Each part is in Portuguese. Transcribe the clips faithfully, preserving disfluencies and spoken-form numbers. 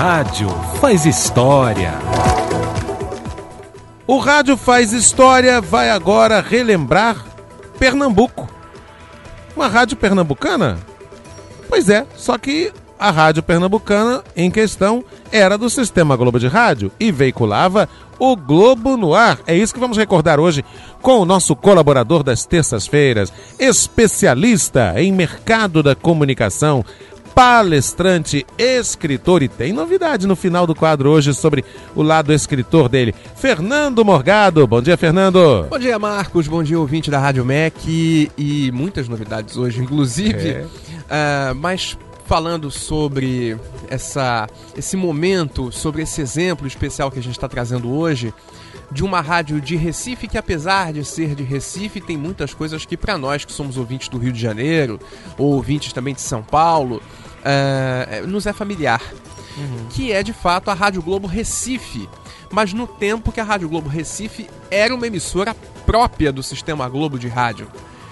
rádio faz história. O Rádio Faz História vai agora relembrar Pernambuco. Uma rádio pernambucana? Pois é, só que a rádio pernambucana em questão era do Sistema Globo de Rádio e veiculava o Globo no Ar. É isso que vamos recordar hoje com o nosso colaborador das terças-feiras, especialista em mercado da comunicação, palestrante, escritor, e tem novidade no final do quadro hoje sobre o lado escritor dele, Fernando Morgado. Bom dia, Fernando. Bom dia, Marcos. Bom dia, ouvinte da Rádio M E C. E muitas novidades hoje, inclusive. É. Uh, mas falando sobre essa, esse momento, sobre esse exemplo especial que a gente está trazendo hoje, de uma rádio de Recife que, apesar de ser de Recife, tem muitas coisas que, para nós que somos ouvintes do Rio de Janeiro, ou ouvintes também de São Paulo, Uh, nos é familiar, uhum. que é de fato a Rádio Globo Recife, mas no tempo que a Rádio Globo Recife era uma emissora própria do Sistema Globo de Rádio,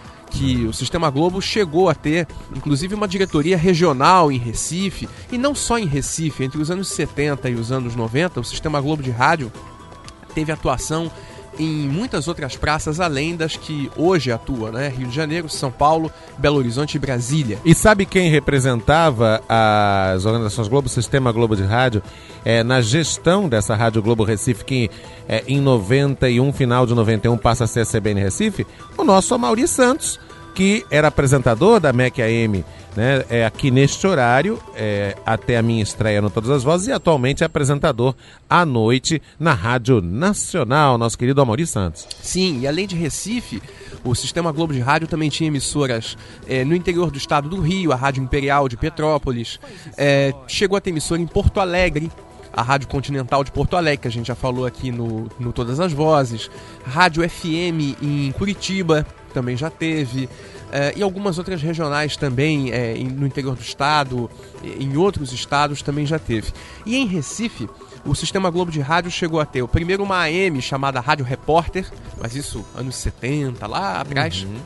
que o Sistema Globo chegou a ter inclusive uma diretoria regional em Recife, e não só em Recife. Entre os anos setenta e os anos noventa, o Sistema Globo de Rádio teve atuação em muitas outras praças além das que hoje atua, né? Rio de Janeiro, São Paulo, Belo Horizonte e Brasília. E sabe quem representava as organizações Globo, Sistema Globo de Rádio, é, na gestão dessa Rádio Globo Recife, que é, em noventa e um, final de noventa e um, passa a ser a C B N Recife? O nosso Amaury Santos, que era apresentador da M E C A M, né, é, aqui neste horário, é, até a minha estreia no Todas as Vozes, e atualmente é apresentador à noite na Rádio Nacional, nosso querido Amaury Santos. Sim, e além de Recife, o Sistema Globo de Rádio também tinha emissoras é, no interior do estado do Rio, a Rádio Imperial de Petrópolis, é, chegou a ter emissora em Porto Alegre, a Rádio Continental de Porto Alegre, que a gente já falou aqui no, no Todas as Vozes, Rádio F M em Curitiba, também já teve, é, e algumas outras regionais também, é, no interior do estado, em outros estados também já teve. E em Recife, o Sistema Globo de Rádio chegou a ter o primeiro uma A M chamada Rádio Repórter, mas isso anos setenta, lá atrás, uhum.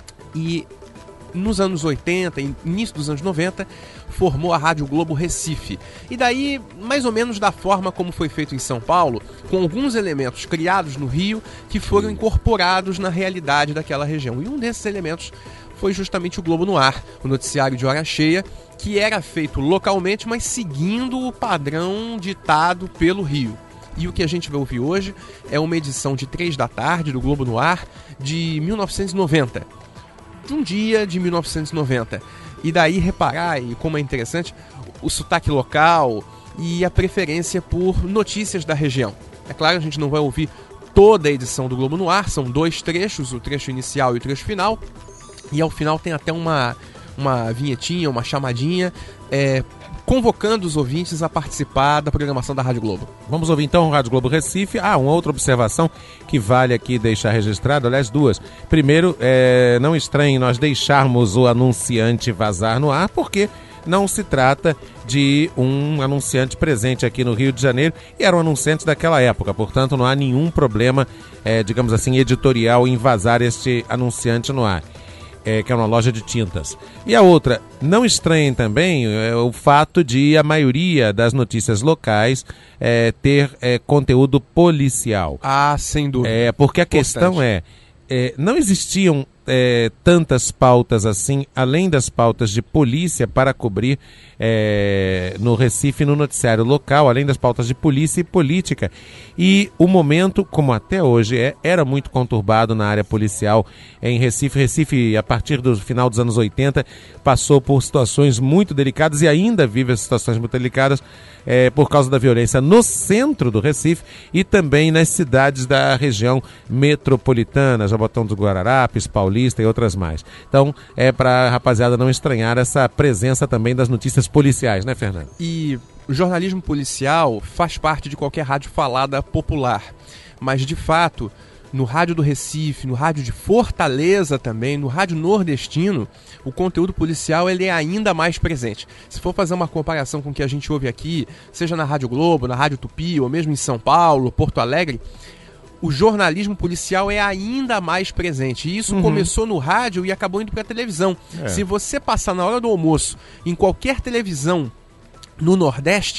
e nos anos oitenta, início dos anos noventa, formou a Rádio Globo Recife. E daí, mais ou menos da forma como foi feito em São Paulo, com alguns elementos criados no Rio que foram incorporados na realidade daquela região. E um desses elementos foi justamente o Globo no Ar, o noticiário de hora cheia, que era feito localmente, mas seguindo o padrão ditado pelo Rio. E o que a gente vai ouvir hoje é uma edição de três da tarde do Globo no Ar de mil novecentos e noventa. De um dia de mil novecentos e noventa. E daí reparar, e como é interessante, o sotaque local e a preferência por notícias da região. É claro, a gente não vai ouvir toda a edição do Globo no Ar, são dois trechos, o trecho inicial e o trecho final. E ao final tem até uma, uma vinhetinha, uma chamadinha, é, convocando os ouvintes a participar da programação da Rádio Globo. Vamos ouvir então o Rádio Globo Recife. Ah, uma outra observação que vale aqui deixar registrado, aliás, duas. Primeiro, é, não estranhe nós deixarmos o anunciante vazar no ar, porque não se trata de um anunciante presente aqui no Rio de Janeiro, e era um anunciante daquela época, portanto não há nenhum problema, é, digamos assim, editorial em vazar este anunciante no ar. É, que é uma loja de tintas. E a outra, não estranhem também é, o fato de a maioria das notícias locais é, ter é, conteúdo policial. Ah, sem dúvida. É, porque a Importante. questão é, é, não existiam é, tantas pautas assim, além das pautas de polícia para cobrir é, no Recife, no noticiário local, além das pautas de polícia e política. E o momento, como até hoje é, era muito conturbado na área policial em Recife. Recife, a partir do final dos anos oitenta, passou por situações muito delicadas e ainda vive as situações muito delicadas é, por causa da violência no centro do Recife e também nas cidades da região metropolitana, Jabotão dos Guararapes, Paulista e outras mais. Então, é para a rapaziada não estranhar essa presença também das notícias policiais, né, Fernando? E o jornalismo policial faz parte de qualquer rádio falada popular, mas de fato, no rádio do Recife, no rádio de Fortaleza também, no rádio nordestino, o conteúdo policial ele é ainda mais presente. Se for fazer uma comparação com o que a gente ouve aqui, seja na Rádio Globo, na Rádio Tupi, ou mesmo em São Paulo, Porto Alegre, o jornalismo policial é ainda mais presente. E isso uhum. começou no rádio e acabou indo para a televisão. É. Se você passar na hora do almoço em qualquer televisão no Nordeste,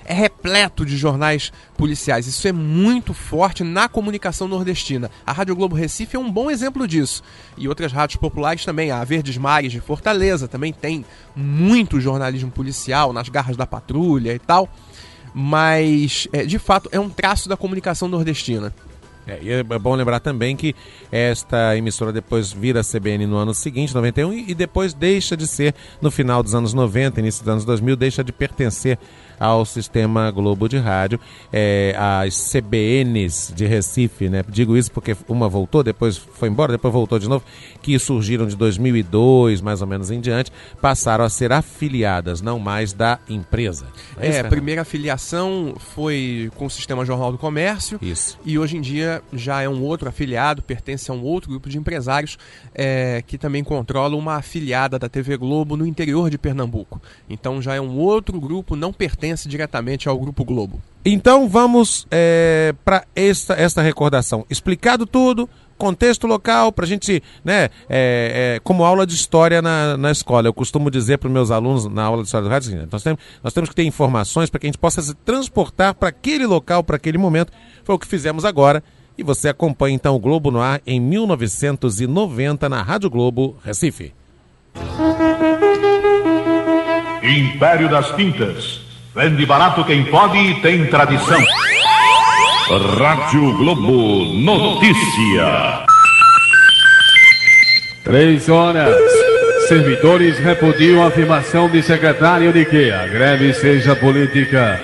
é repleto de jornais policiais. Isso é muito forte na comunicação nordestina. A Rádio Globo Recife é um bom exemplo disso. E outras rádios populares também. A Verdes Mares de Fortaleza também tem muito jornalismo policial, nas garras da patrulha e tal. Mas, é, de fato, é um traço da comunicação nordestina. É, e é bom lembrar também que esta emissora depois vira a C B N no ano seguinte, noventa e um, e depois deixa de ser, no final dos anos noventa, início dos anos dois mil, deixa de pertencer ao Sistema Globo de Rádio, é, as C B Ns de Recife, né? Digo isso porque uma voltou, depois foi embora, depois voltou de novo, que surgiram de dois mil e dois, mais ou menos em diante, passaram a ser afiliadas, não mais da empresa. É, é a primeira afiliação foi com o Sistema Jornal do Comércio. Isso. E hoje em dia já é um outro afiliado, pertence a um outro grupo de empresários é, que também controla uma afiliada da T V Globo no interior de Pernambuco. Então já é um outro grupo, não pertence diretamente ao Grupo Globo. Então vamos é, para esta, esta recordação. Explicado tudo, contexto local, para a gente, né, é, é, como aula de história na, na escola. Eu costumo dizer para os meus alunos na aula de história do rádio, assim, nós, temos, nós temos que ter informações para que a gente possa se transportar para aquele local, para aquele momento. Foi o que fizemos agora. E você acompanha então o Globo no Ar em mil novecentos e noventa na Rádio Globo Recife. Império das Tintas. Vende barato quem pode e tem tradição. Rádio Globo Notícia. Três horas. Servidores repudiam a afirmação de secretário de que a greve seja política.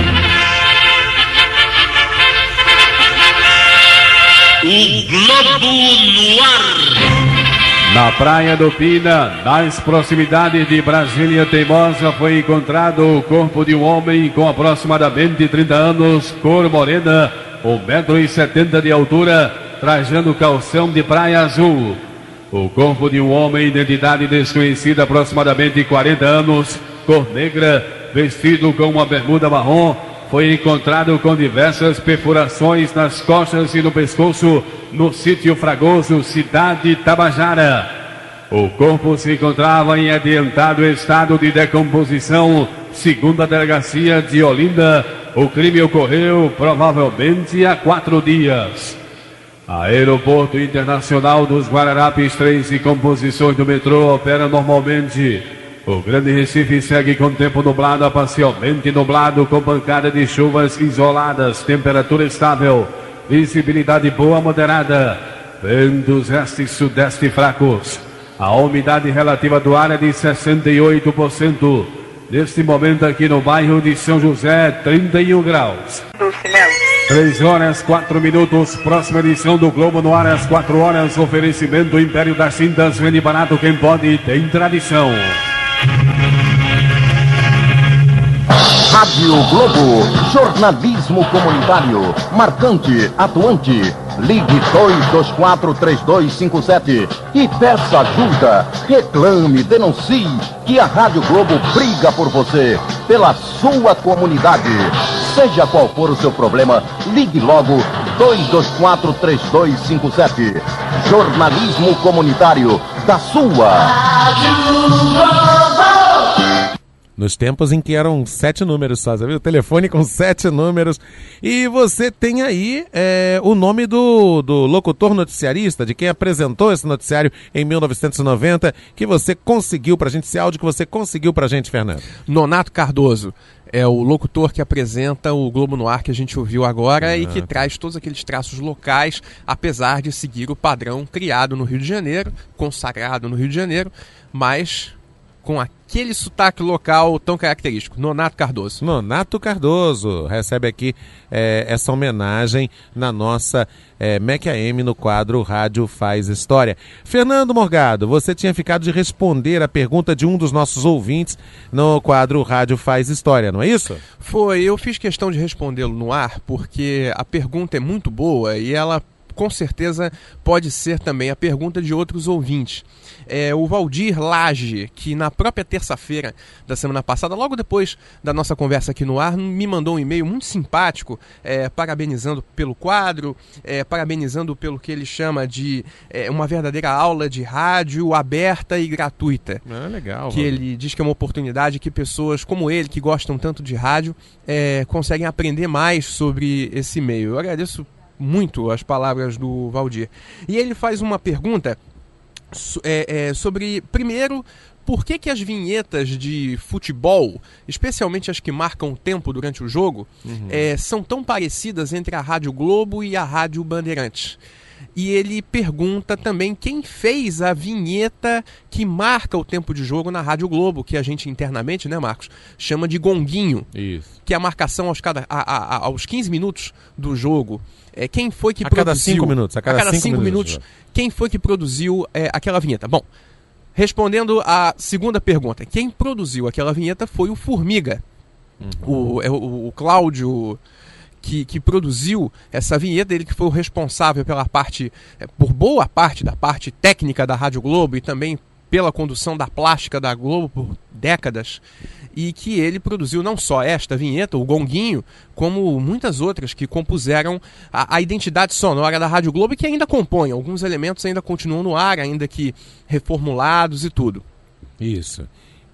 O Globo no Ar. Na Praia do Pina, nas proximidades de Brasília Teimosa, foi encontrado o corpo de um homem com aproximadamente trinta anos, cor morena, um metro e setenta de altura, trajando calção de praia azul. O corpo de um homem, identidade desconhecida, aproximadamente quarenta anos, cor negra, vestido com uma bermuda marrom, foi encontrado com diversas perfurações nas costas e no pescoço no sítio Fragoso, cidade Tabajara. O corpo se encontrava em adiantado estado de decomposição. Segundo a delegacia de Olinda, o crime ocorreu provavelmente há quatro dias. Aeroporto Internacional dos Guararapes, trens e composições do metrô operam normalmente. O Grande Recife segue com tempo nublado a parcialmente nublado, com pancada de chuvas isoladas, temperatura estável, visibilidade boa moderada, ventos este e sudeste fracos. A umidade relativa do ar é de sessenta e oito por cento. Neste momento aqui no bairro de São José, trinta e um graus. três horas, quatro minutos, próxima edição do Globo no Ar, às quatro horas, oferecimento Império das Tintas, vende barato quem pode, tem tradição. Rádio Globo, jornalismo comunitário, marcante, atuante. Ligue dois dois quatro, três dois cinco sete e peça ajuda. Reclame, denuncie, que a Rádio Globo briga por você, pela sua comunidade. Seja qual for o seu problema, ligue logo dois dois quatro, três dois cinco sete. Jornalismo comunitário da sua Rádio Globo. Nos tempos em que eram sete números só, sabe? O telefone com sete números. E você tem aí é, o nome do, do locutor noticiarista, de quem apresentou esse noticiário em mil novecentos e noventa, que você conseguiu pra gente, esse áudio que você conseguiu pra gente, Fernando. Nonato Cardoso é o locutor que apresenta o Globo no Ar que a gente ouviu agora ah. e que traz todos aqueles traços locais, apesar de seguir o padrão criado no Rio de Janeiro, consagrado no Rio de Janeiro, mas com aquele sotaque local tão característico. Nonato Cardoso. Nonato Cardoso recebe aqui é, essa homenagem na nossa é, M E C A M no quadro Rádio Faz História. Fernando Morgado, você tinha ficado de responder a pergunta de um dos nossos ouvintes no quadro Rádio Faz História, não é isso? Foi, eu fiz questão de respondê-lo no ar porque a pergunta é muito boa e ela com certeza pode ser também a pergunta de outros ouvintes. É, o Valdir Lage, que na própria terça-feira da semana passada, logo depois da nossa conversa aqui no ar, me mandou um e-mail muito simpático, é, parabenizando pelo quadro, é, parabenizando pelo que ele chama de é, uma verdadeira aula de rádio aberta e gratuita. Ah, legal. Que ele diz que é uma oportunidade que pessoas como ele, que gostam tanto de rádio, é, conseguem aprender mais sobre esse meio. Eu agradeço muito as palavras do Valdir. E ele faz uma pergunta É, é, sobre, primeiro, por que que as vinhetas de futebol, especialmente as que marcam o tempo durante o jogo, uhum. é, são tão parecidas entre a Rádio Globo e a Rádio Bandeirantes? E ele pergunta também quem fez a vinheta que marca o tempo de jogo na Rádio Globo, que a gente internamente, né, Marcos, chama de gonguinho. Isso. Que é a marcação aos, cada, a, a, a, aos quinze minutos do jogo. É, quem foi que a produziu... cada cinco minutos. A cada, a cada cinco, cinco minutos, minutos quem foi que produziu é, aquela vinheta? Bom, respondendo à segunda pergunta, quem produziu aquela vinheta foi o Formiga. Uhum. O, é, o, o Cláudio... Que, que produziu essa vinheta, ele que foi o responsável pela parte, por boa parte da parte técnica da Rádio Globo e também pela condução da plástica da Globo por décadas, e que ele produziu não só esta vinheta, o gonguinho, como muitas outras que compuseram a, a identidade sonora da Rádio Globo e que ainda compõem. Alguns elementos ainda continuam no ar, ainda que reformulados e tudo. Isso.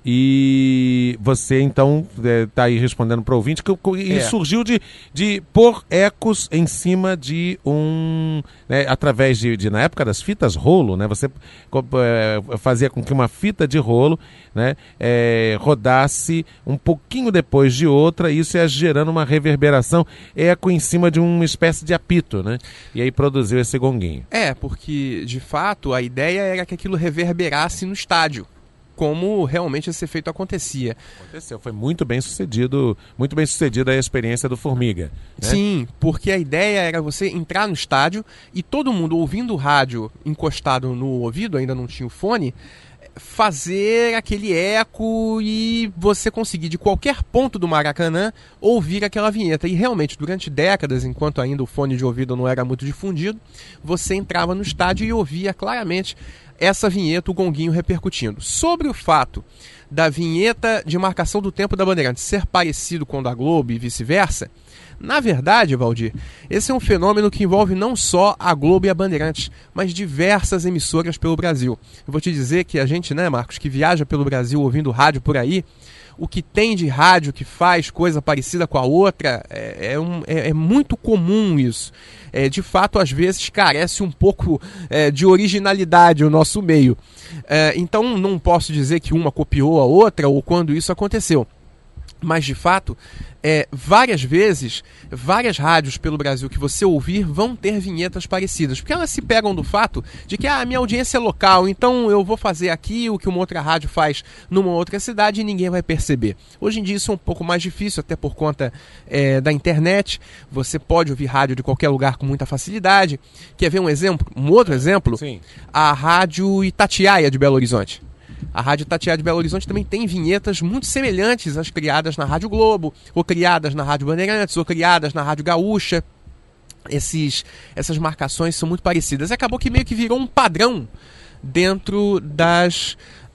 E você, então, está aí respondendo para o ouvinte, que, que é. surgiu de, de pôr ecos em cima de um... Né, através de, de, na época das fitas rolo, né, você é, fazia com que uma fita de rolo, né, é, rodasse um pouquinho depois de outra, e isso ia gerando uma reverberação, eco em cima de uma espécie de apito, né? E aí produziu esse gonguinho. É, porque, de fato, a ideia era que aquilo reverberasse no estádio, como realmente esse efeito acontecia. Aconteceu, foi muito bem sucedido, muito bem sucedida a experiência do Formiga. Né? Sim, porque a ideia era você entrar no estádio e todo mundo ouvindo o rádio encostado no ouvido, ainda não tinha o fone, fazer aquele eco e você conseguir de qualquer ponto do Maracanã ouvir aquela vinheta. E realmente, durante décadas, enquanto ainda o fone de ouvido não era muito difundido, você entrava no estádio e ouvia claramente essa vinheta, o gonguinho repercutindo. Sobre o fato da vinheta de marcação do tempo da Bandeirantes ser parecido com o da Globo e vice-versa, na verdade, Valdir, esse é um fenômeno que envolve não só a Globo e a Bandeirantes, mas diversas emissoras pelo Brasil. Eu vou te dizer que a gente, né, Marcos, que viaja pelo Brasil ouvindo rádio por aí, o que tem de rádio que faz coisa parecida com a outra, é, é, um, é, é muito comum isso. É, de fato, às vezes, carece um pouco é, de originalidade o nosso meio. É, então, não posso dizer que uma copiou a outra ou quando isso aconteceu. Mas, de fato, é, várias vezes, várias rádios pelo Brasil que você ouvir vão ter vinhetas parecidas. Porque elas se pegam do fato de que ah, a minha audiência é local, então eu vou fazer aqui o que uma outra rádio faz numa outra cidade e ninguém vai perceber. Hoje em dia isso é um pouco mais difícil, até por conta é, da internet. Você pode ouvir rádio de qualquer lugar com muita facilidade. Quer ver um exemplo? Um outro exemplo? Sim. A Rádio Itatiaia de Belo Horizonte. A Rádio Itatiaia de Belo Horizonte também tem vinhetas muito semelhantes às criadas na Rádio Globo, ou criadas na Rádio Bandeirantes, ou criadas na Rádio Gaúcha. Esses, essas marcações são muito parecidas. Acabou que meio que virou um padrão dentro das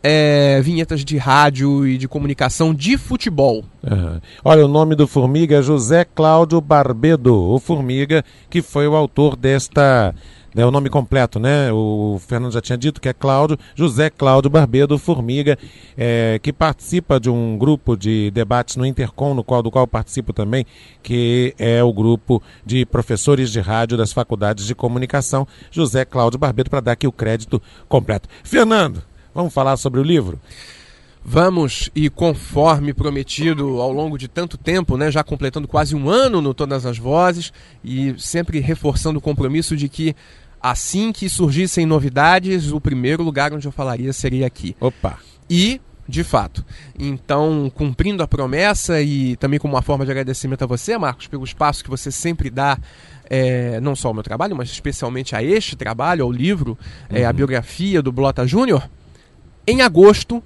é, vinhetas de rádio e de comunicação de futebol. Uhum. Olha, o nome do Formiga é José Cláudio Barbedo, o Formiga, que foi o autor desta... É o nome completo, né? O Fernando já tinha dito que é Cláudio, José Cláudio Barbedo Formiga, é, que participa de um grupo de debates no Intercom, no qual, do qual eu participo também, que é o grupo de professores de rádio das faculdades de comunicação, José Cláudio Barbedo, para dar aqui o crédito completo. Fernando, vamos falar sobre o livro? Vamos, e conforme prometido ao longo de tanto tempo, né, já completando quase um ano no Todas as Vozes, e sempre reforçando o compromisso de que assim que surgissem novidades, o primeiro lugar onde eu falaria seria aqui. Opa! E, de fato, então, cumprindo a promessa e também como uma forma de agradecimento a você, Marcos, pelo espaço que você sempre dá, é, não só ao meu trabalho, mas especialmente a este trabalho, ao livro, uhum. é, a biografia do Blota Júnior, em agosto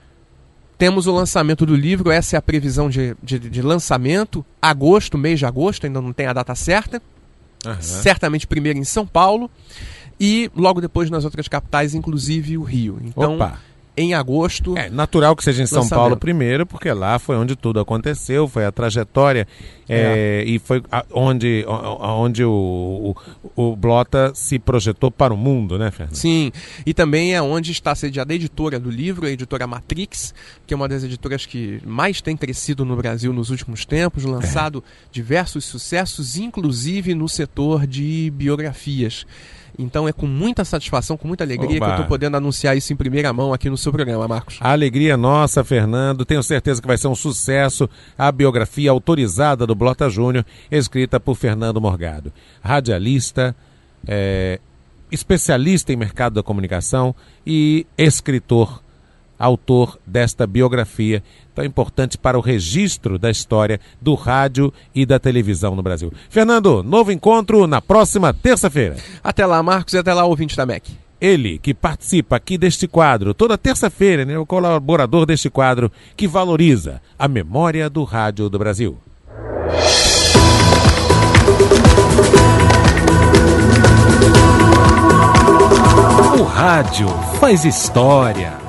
temos o lançamento do livro. Essa é a previsão de, de, de lançamento, agosto, mês de agosto, ainda não tem a data certa. Uhum. Certamente primeiro em São Paulo e logo depois nas outras capitais, inclusive o Rio. Então, Opa. em agosto... É natural que seja em São lançamento. Paulo primeiro, porque lá foi onde tudo aconteceu, foi a trajetória é. É, e foi a, onde, a, onde o, o, o Blota se projetou para o mundo, né, Fernando? Sim, e também é onde está sediada a editora do livro, a editora Matrix, que é uma das editoras que mais tem crescido no Brasil nos últimos tempos, lançado é. diversos sucessos, inclusive no setor de biografias. Então é com muita satisfação, com muita alegria Oba. que eu estou podendo anunciar isso em primeira mão aqui no seu programa, Marcos. A alegria nossa, Fernando. Tenho certeza que vai ser um sucesso a biografia autorizada do Blota Júnior, escrita por Fernando Morgado. Radialista, é, especialista em mercado da comunicação e escritor, autor desta biografia tão importante para o registro da história do rádio e da televisão no Brasil. Fernando, novo encontro na próxima terça-feira. Até lá, Marcos, e até lá, ouvinte da M E C. Ele, que participa aqui deste quadro toda terça-feira, né, o colaborador deste quadro que valoriza a memória do rádio do Brasil. O rádio faz história.